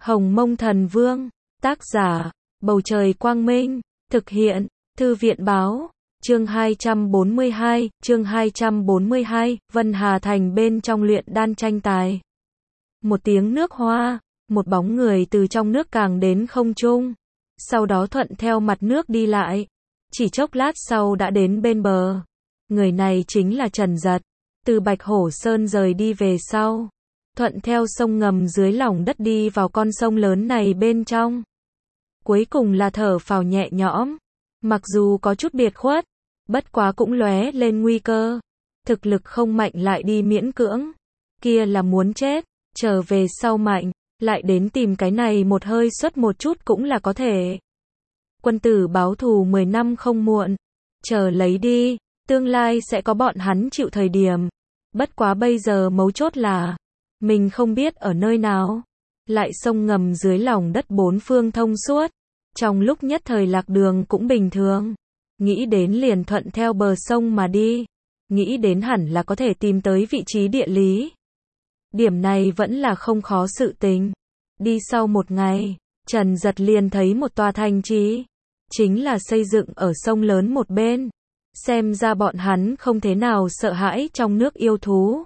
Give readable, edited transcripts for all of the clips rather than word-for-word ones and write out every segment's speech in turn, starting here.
Hồng Mông Thần Vương, tác giả, Bầu Trời Quang Minh, thực hiện, Thư viện Báo, chương 242, Vân Hà Thành bên trong luyện đan tranh tài. Một tiếng nước hoa, một bóng người từ trong nước càng đến không trung, sau đó thuận theo mặt nước đi lại, chỉ chốc lát sau đã đến bên bờ. Người này chính là Trần Giật, từ Bạch Hổ Sơn rời đi về sau, thuận theo sông ngầm dưới lòng đất đi vào con sông lớn này bên trong. Cuối cùng là thở phào nhẹ nhõm, mặc dù có chút biệt khuất, bất quá cũng lóe lên nguy cơ. Thực lực không mạnh lại đi miễn cưỡng, kia là muốn chết, trở về sau mạnh, lại đến tìm cái này một hơi xuất một chút cũng là có thể. Quân tử báo thù 10 năm không muộn, chờ lấy đi, tương lai sẽ có bọn hắn chịu thời điểm. Bất quá bây giờ mấu chốt là, mình không biết ở nơi nào, lại sông ngầm dưới lòng đất bốn phương thông suốt, trong lúc nhất thời lạc đường cũng bình thường. Nghĩ đến liền thuận theo bờ sông mà đi, nghĩ đến hẳn là có thể tìm tới vị trí địa lý. Điểm này vẫn là không khó sự tình. Đi sau một ngày, Trần Giật liền thấy một tòa thành trì, chính là xây dựng ở sông lớn một bên. Xem ra bọn hắn không thế nào sợ hãi trong nước yêu thú.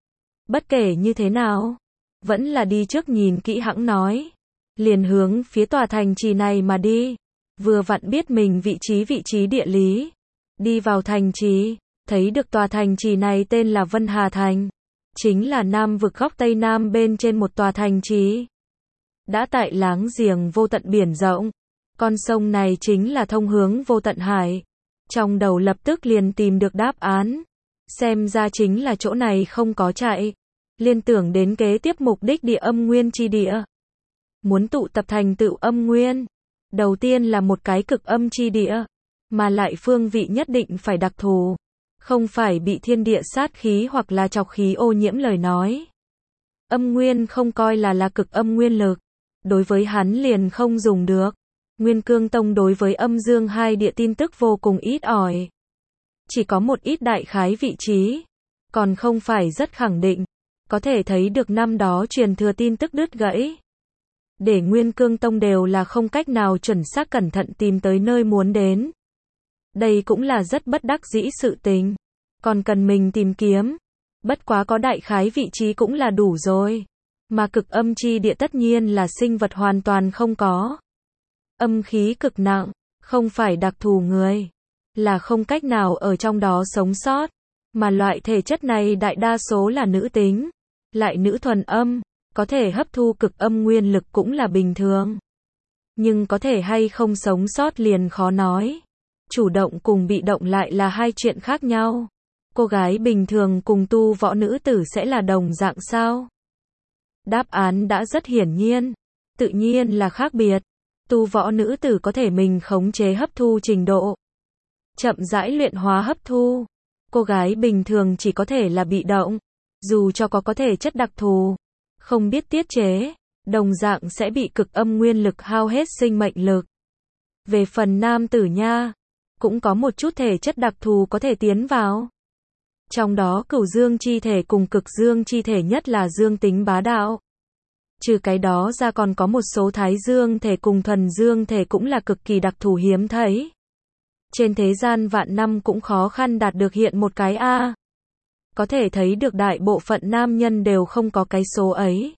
Bất kể như thế nào, vẫn là đi trước nhìn kỹ hãng nói. Liền hướng phía tòa thành trì này mà đi. Vừa vặn biết mình vị trí địa lý. Đi vào thành trì, thấy được tòa thành trì này tên là Vân Hà Thành. Chính là Nam vực góc Tây Nam bên trên một tòa thành trì. Đã tại láng giềng vô tận biển rộng. Con sông này chính là thông hướng vô tận hải. Trong đầu lập tức liền tìm được đáp án. Xem ra chính là chỗ này không có chạy. Liên tưởng đến kế tiếp mục đích địa âm nguyên chi địa. Muốn tụ tập thành tựu âm nguyên. Đầu tiên là một cái cực âm chi địa. Mà lại phương vị nhất định phải đặc thù. Không phải bị thiên địa sát khí hoặc là trọc khí ô nhiễm lời nói. Âm nguyên không coi là cực âm nguyên lực. Đối với hắn liền không dùng được. Nguyên Cương Tông đối với âm dương hai địa tin tức vô cùng ít ỏi. Chỉ có một ít đại khái vị trí. Còn không phải rất khẳng định. Có thể thấy được năm đó truyền thừa tin tức đứt gãy. Để Nguyên Cương Tông đều là không cách nào chuẩn xác cẩn thận tìm tới nơi muốn đến. Đây cũng là rất bất đắc dĩ sự tình. Còn cần mình tìm kiếm. Bất quá có đại khái vị trí cũng là đủ rồi. Mà cực âm chi địa tất nhiên là sinh vật hoàn toàn không có. Âm khí cực nặng, không phải đặc thù người. Là không cách nào ở trong đó sống sót. Mà loại thể chất này đại đa số là nữ tính. Lại nữ thuần âm. Có thể hấp thu cực âm nguyên lực cũng là bình thường. Nhưng có thể hay không sống sót liền khó nói. Chủ động cùng bị động lại là hai chuyện khác nhau. Cô gái bình thường cùng tu võ nữ tử sẽ là đồng dạng sao? Đáp án đã rất hiển nhiên. Tự nhiên là khác biệt. Tu võ nữ tử có thể mình khống chế hấp thu trình độ. Chậm rãi luyện hóa hấp thu. Cô gái bình thường chỉ có thể là bị động. Dù cho có thể chất đặc thù. Không biết tiết chế. Đồng dạng sẽ bị cực âm nguyên lực hao hết sinh mệnh lực. Về phần nam tử nha. Cũng có một chút thể chất đặc thù có thể tiến vào. Trong đó cửu dương chi thể cùng cực dương chi thể nhất là dương tính bá đạo. Trừ cái đó ra còn có một số thái dương thể cùng thuần dương thể cũng là cực kỳ đặc thù hiếm thấy. Trên thế gian vạn năm cũng khó khăn đạt được hiện một cái A. Có thể thấy được đại bộ phận nam nhân đều không có cái số ấy.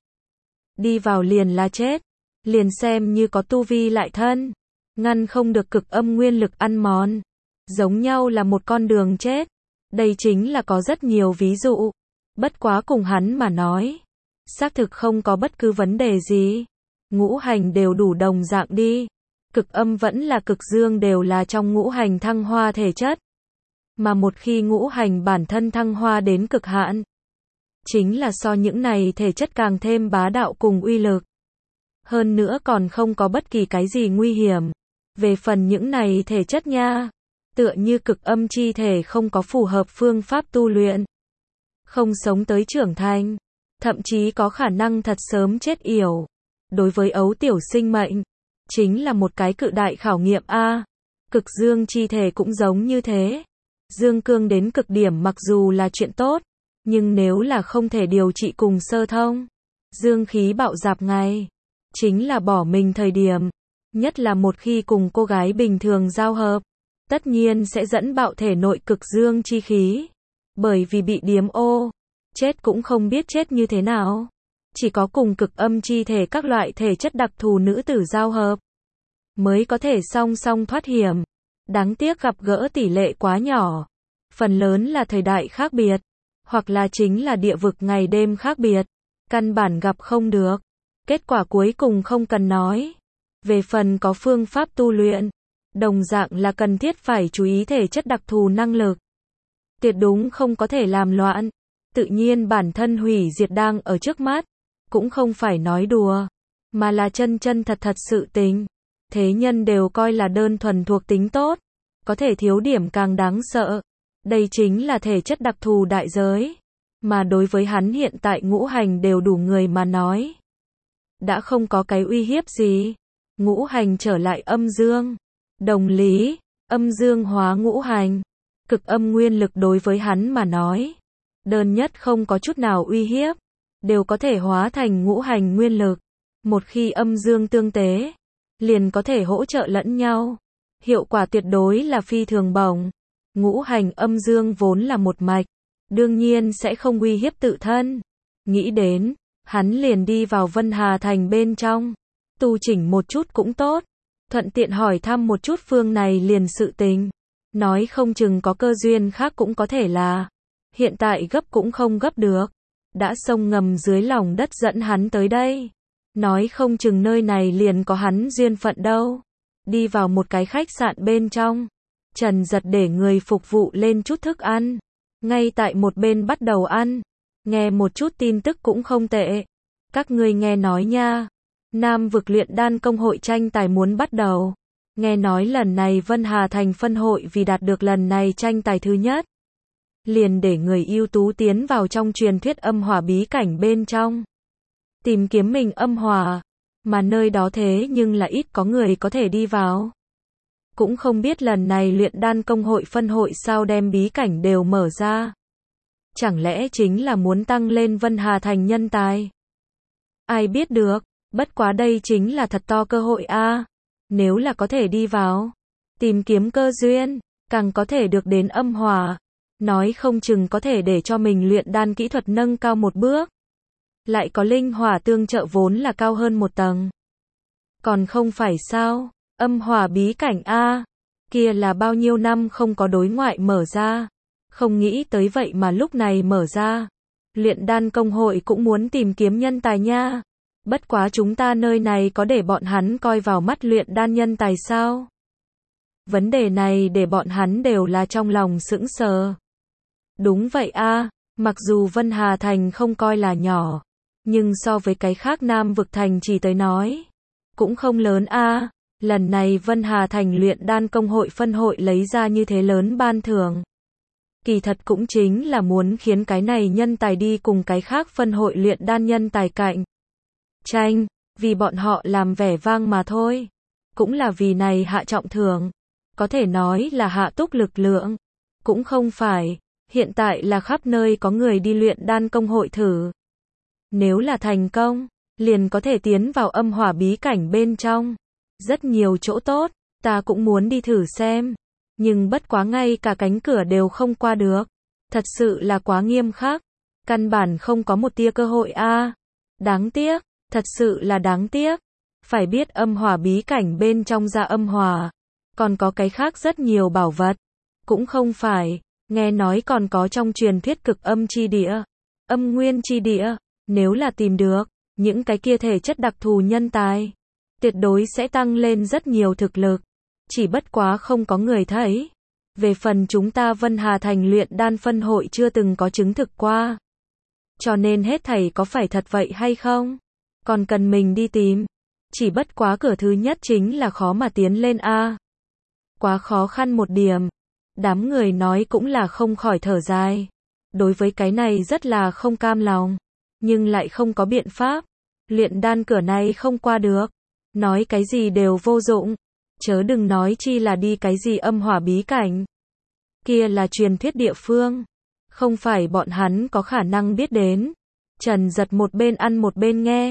Đi vào liền là chết. Liền xem như có tu vi lại thân. Ngăn không được cực âm nguyên lực ăn mòn. Giống nhau là một con đường chết. Đây chính là có rất nhiều ví dụ. Bất quá cùng hắn mà nói. Xác thực không có bất cứ vấn đề gì. Ngũ hành đều đủ đồng dạng đi. Cực âm vẫn là cực dương đều là trong ngũ hành thăng hoa thể chất. Mà một khi ngũ hành bản thân thăng hoa đến cực hạn. Chính là so những này thể chất càng thêm bá đạo cùng uy lực. Hơn nữa còn không có bất kỳ cái gì nguy hiểm. Về phần những này thể chất nha. Tựa như cực âm chi thể không có phù hợp phương pháp tu luyện. Không sống tới trưởng thành. Thậm chí có khả năng thật sớm chết yểu. Đối với ấu tiểu sinh mệnh. Chính là một cái cự đại khảo nghiệm A. Cực dương chi thể cũng giống như thế. Dương cương đến cực điểm mặc dù là chuyện tốt. Nhưng nếu là không thể điều trị cùng sơ thông. Dương khí bạo dạp ngày. chính là bỏ mình thời điểm. Nhất là một khi cùng cô gái bình thường giao hợp, tất nhiên sẽ dẫn bạo thể nội cực dương chi khí. Bởi vì bị điếm ô, chết cũng không biết chết như thế nào. Chỉ có cùng cực âm chi thể các loại thể chất đặc thù nữ tử giao hợp, mới có thể song song thoát hiểm. Đáng tiếc gặp gỡ tỷ lệ quá nhỏ. Phần lớn là thời đại khác biệt, hoặc là chính là địa vực ngày đêm khác biệt. Căn bản gặp không được. Kết quả cuối cùng không cần nói. Về phần có phương pháp tu luyện, đồng dạng là cần thiết phải chú ý thể chất đặc thù năng lực. Tuyệt đúng không có thể làm loạn. Tự nhiên bản thân hủy diệt đang ở trước mắt. Cũng không phải nói đùa, mà là chân chân thật thật sự tình. Thế nhân đều coi là đơn thuần thuộc tính tốt, có thể thiếu điểm càng đáng sợ. Đây chính là thể chất đặc thù đại giới. Mà đối với hắn hiện tại ngũ hành đều đủ người mà nói, đã không có cái uy hiếp gì. Ngũ hành trở lại âm dương. Đồng lý, âm dương hóa ngũ hành. Cực âm nguyên lực đối với hắn mà nói, đơn nhất không có chút nào uy hiếp, đều có thể hóa thành ngũ hành nguyên lực. Một khi âm dương tương tế, liền có thể hỗ trợ lẫn nhau. Hiệu quả tuyệt đối là phi thường bổng. Ngũ hành âm dương vốn là một mạch, đương nhiên sẽ không uy hiếp tự thân. Nghĩ đến, hắn liền đi vào Vân Hà Thành bên trong, tu chỉnh một chút cũng tốt, thuận tiện hỏi thăm một chút phương này liền sự tình. Nói không chừng có cơ duyên khác cũng có thể là, hiện tại gấp cũng không gấp được. Đã sông ngầm dưới lòng đất dẫn hắn tới đây, nói không chừng nơi này liền có hắn duyên phận đâu. Đi vào một cái khách sạn bên trong, Trần Giật để người phục vụ lên chút thức ăn, ngay tại một bên bắt đầu ăn. Nghe một chút tin tức cũng không tệ. Các ngươi nghe nói nha, Nam vực luyện đan công hội tranh tài muốn bắt đầu. Nghe nói lần này Vân Hà Thành phân hội vì đạt được lần này tranh tài thứ nhất, liền để người ưu tú tiến vào trong truyền thuyết âm hỏa bí cảnh bên trong, tìm kiếm mình âm hỏa, mà nơi đó thế nhưng là ít có người có thể đi vào. Cũng không biết lần này luyện đan công hội phân hội sao đem bí cảnh đều mở ra. Chẳng lẽ chính là muốn tăng lên Vân Hà Thành nhân tài? Ai biết được, bất quá đây chính là thật to cơ hội a. Nếu là có thể đi vào, tìm kiếm cơ duyên, càng có thể được đến âm hỏa, nói không chừng có thể để cho mình luyện đan kỹ thuật nâng cao một bước. Lại có linh hỏa tương trợ vốn là cao hơn một tầng. Còn không phải sao, âm hỏa bí cảnh a, kia là bao nhiêu năm không có đối ngoại mở ra. Không nghĩ tới vậy mà lúc này mở ra. Luyện đan công hội cũng muốn tìm kiếm nhân tài nha. Bất quá chúng ta nơi này có để bọn hắn coi vào mắt luyện đan nhân tài sao? Vấn đề này để bọn hắn đều là trong lòng sững sờ. Đúng vậy a, mặc dù Vân Hà Thành không coi là nhỏ, nhưng so với cái khác Nam vực thành chỉ tới nói, cũng không lớn a. Lần này Vân Hà Thành luyện đan công hội phân hội lấy ra như thế lớn ban thưởng, kỳ thật cũng chính là muốn khiến cái này nhân tài đi cùng cái khác phân hội luyện đan nhân tài cạnh tranh, vì bọn họ làm vẻ vang mà thôi. Cũng là vì này hạ trọng thưởng, có thể nói là hạ túc lực lượng. Cũng không phải, hiện tại là khắp nơi có người đi luyện đan công hội thử. Nếu là thành công, liền có thể tiến vào âm hỏa bí cảnh bên trong. Rất nhiều chỗ tốt, ta cũng muốn đi thử xem. Nhưng bất quá ngay cả cánh cửa đều không qua được. Thật sự là quá nghiêm khắc. Căn bản không có một tia cơ hội a. Đáng tiếc, thật sự là đáng tiếc. Phải biết âm hỏa bí cảnh bên trong ra âm hỏa, còn có cái khác rất nhiều bảo vật. Cũng không phải, nghe nói còn có trong truyền thuyết cực âm chi địa, âm nguyên chi địa. Nếu là tìm được những cái kia thể chất đặc thù nhân tài, tuyệt đối sẽ tăng lên rất nhiều thực lực. Chỉ bất quá không có người thấy. Về phần chúng ta Vân Hà Thành luyện đan phân hội chưa từng có chứng thực qua. Cho nên hết thảy có phải thật vậy hay không, còn cần mình đi tìm. Chỉ bất quá cửa thứ nhất chính là khó mà tiến lên a. Quá khó khăn một điểm. Đám người nói cũng là không khỏi thở dài. Đối với cái này rất là không cam lòng, nhưng lại không có biện pháp. Luyện đan cửa này không qua được, nói cái gì đều vô dụng. Chớ đừng nói chi là đi cái gì âm hỏa bí cảnh. Kia là truyền thuyết địa phương, không phải bọn hắn có khả năng biết đến. Trần Giật một bên ăn một bên nghe,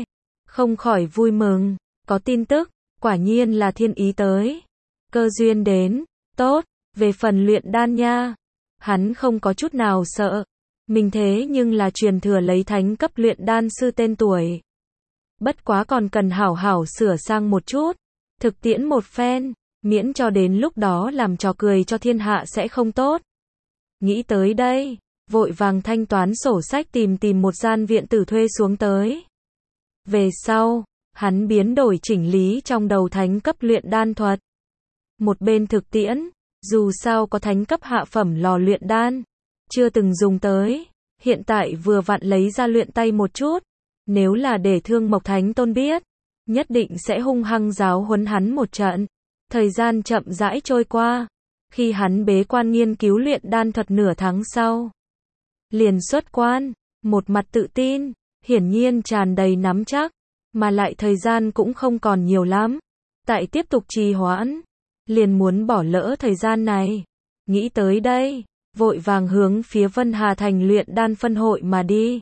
không khỏi vui mừng, có tin tức, quả nhiên là thiên ý tới. Cơ duyên đến, tốt, về phần luyện đan nha. Hắn không có chút nào sợ. Mình thế nhưng là truyền thừa lấy thánh cấp luyện đan sư tên tuổi. Bất quá còn cần hảo hảo sửa sang một chút. Thực tiễn một phen, miễn cho đến lúc đó làm trò cười cho thiên hạ sẽ không tốt. Nghĩ tới đây, vội vàng thanh toán sổ sách tìm một gian viện tử thuê xuống tới. Về sau, hắn biến đổi chỉnh lý trong đầu thánh cấp luyện đan thuật. Một bên thực tiễn, dù sao có thánh cấp hạ phẩm lò luyện đan, chưa từng dùng tới, hiện tại vừa vặn lấy ra luyện tay một chút, nếu là để Thương Mộc Thánh Tôn biết, nhất định sẽ hung hăng giáo huấn hắn một trận. Thời gian chậm rãi trôi qua, khi hắn bế quan nghiên cứu luyện đan thuật nửa tháng sau, liền xuất quan, một mặt tự tin, hiển nhiên tràn đầy nắm chắc, mà lại thời gian cũng không còn nhiều lắm. Tại tiếp tục trì hoãn, liền muốn bỏ lỡ thời gian này. Nghĩ tới đây, vội vàng hướng phía Vân Hà Thành luyện đan phân hội mà đi.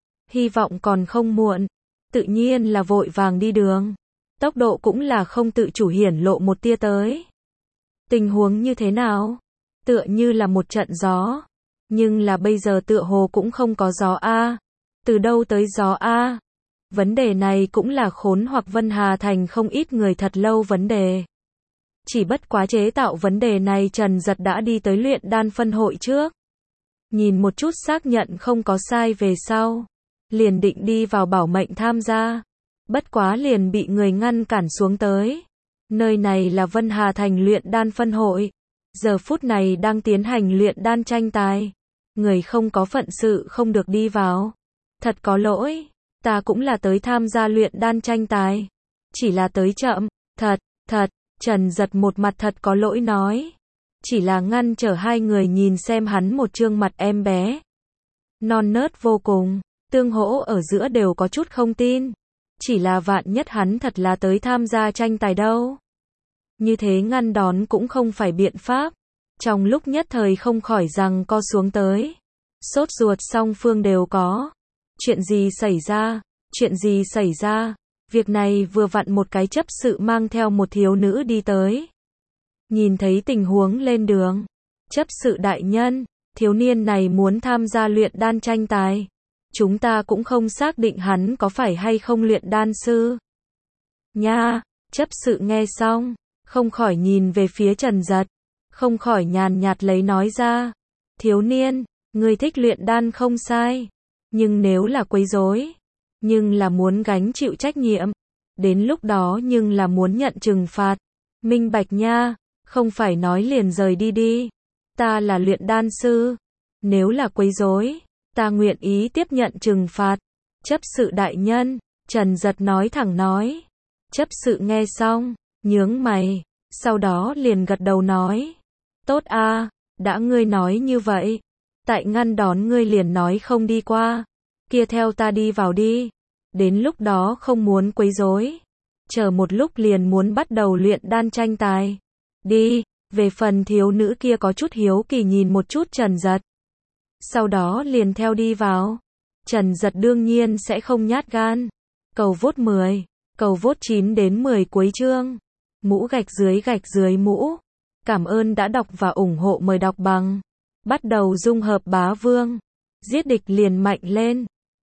Hy vọng còn không muộn, tự nhiên là vội vàng đi đường. Tốc độ cũng là không tự chủ hiển lộ một tia tới. Tình huống như thế nào? Tựa như là một trận gió. Nhưng là bây giờ tựa hồ cũng không có gió a. Từ đâu tới gió a? Vấn đề này cũng là khốn hoặc Vân Hà Thành không ít người thật lâu vấn đề. Chỉ bất quá chế tạo vấn đề này Trần Giật đã đi tới luyện đan phân hội trước. Nhìn một chút xác nhận không có sai về sau. Liền định đi vào bảo mệnh tham gia. Bất quá liền bị người ngăn cản xuống tới. Nơi này là Vân Hà Thành luyện đan phân hội. Giờ phút này đang tiến hành luyện đan tranh tài. Người không có phận sự không được đi vào. Thật có lỗi. Ta cũng là tới tham gia luyện đan tranh tài. Chỉ là tới chậm. Thật. Trần Giật một mặt thật có lỗi nói. Chỉ là ngăn trở hai người nhìn xem hắn một trương mặt em bé. Non nớt vô cùng. Tương hỗ ở giữa đều có chút không tin. Chỉ là vạn nhất hắn thật là tới tham gia tranh tài đâu. Như thế ngăn đón cũng không phải biện pháp. Trong lúc nhất thời không khỏi rằng co xuống tới. Sốt ruột song phương đều có. Chuyện gì xảy ra? Việc này vừa vặn một cái chấp sự mang theo một thiếu nữ đi tới. Nhìn thấy tình huống lên đường. Chấp sự đại nhân, thiếu niên này muốn tham gia luyện đan tranh tài. Chúng ta cũng không xác định hắn có phải hay không luyện đan sư. Nha, chấp sự nghe xong, không khỏi nhìn về phía Trần Giật. Không khỏi nhàn nhạt lấy nói ra. Thiếu niên, ngươi thích luyện đan không sai. Nhưng nếu là quấy rối, nhưng là muốn gánh chịu trách nhiệm. Đến lúc đó nhưng là muốn nhận trừng phạt. Minh bạch nha, không phải nói liền rời đi. Ta là luyện đan sư. Nếu là quấy rối, ta nguyện ý tiếp nhận trừng phạt. Chấp sự đại nhân, Trần Giật nói thẳng nói. Chấp sự nghe xong, nhướng mày, sau đó liền gật đầu nói. Tốt a, đã ngươi nói như vậy. Tại ngăn đón ngươi liền nói không đi qua. Kia theo ta đi vào đi. Đến lúc đó không muốn quấy rối. Chờ một lúc liền muốn bắt đầu luyện đan tranh tài. Đi, về phần thiếu nữ kia có chút hiếu kỳ nhìn một chút Trần Giật. Sau đó liền theo đi vào. Trần Giật đương nhiên sẽ không nhát gan. Cầu vote 10, cầu vote 9 đến 10 cuối chương. Mũ gạch dưới mũ. Cảm ơn đã đọc và ủng hộ, mời đọc bằng. Bắt đầu dung hợp bá vương. Giết địch liền mạnh lên.